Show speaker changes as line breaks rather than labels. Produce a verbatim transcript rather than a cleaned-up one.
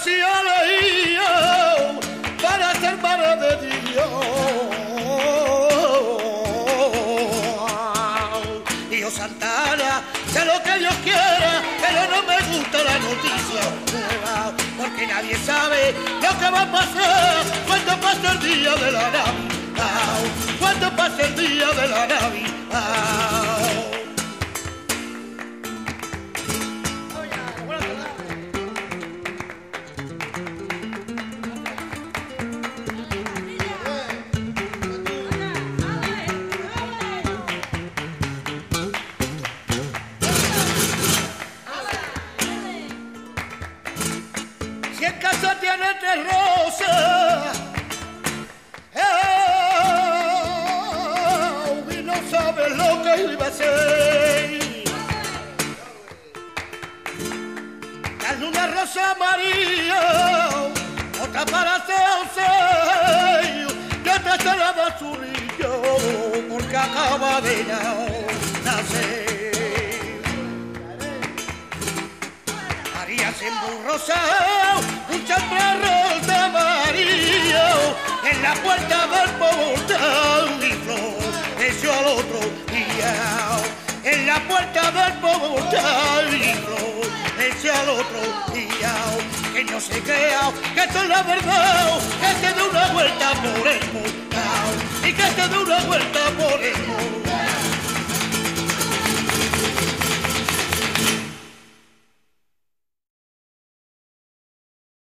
se ha leído para ser madre de Dios. Dios Santana, sé lo que Dios quiera, pero no me gusta la noticia, porque nadie sabe lo que va a pasar cuando pase el día de la Navidad, cuando pase el día de la Navidad. Si en casa tiene tres rosas, oh, y no sabe lo que iba a hacer. Dale una rosa amarilla, otra para hacer y otra se la basurilla, porque acaba de nacer. María se emburrosa, un chamorro de María, en la puerta del portal y floreció al otro día. En la puerta del portal y floreció al otro día. Que no se crea que esto es la verdad, que se dé una vuelta por el mundo y que se dé una vuelta por el mundo.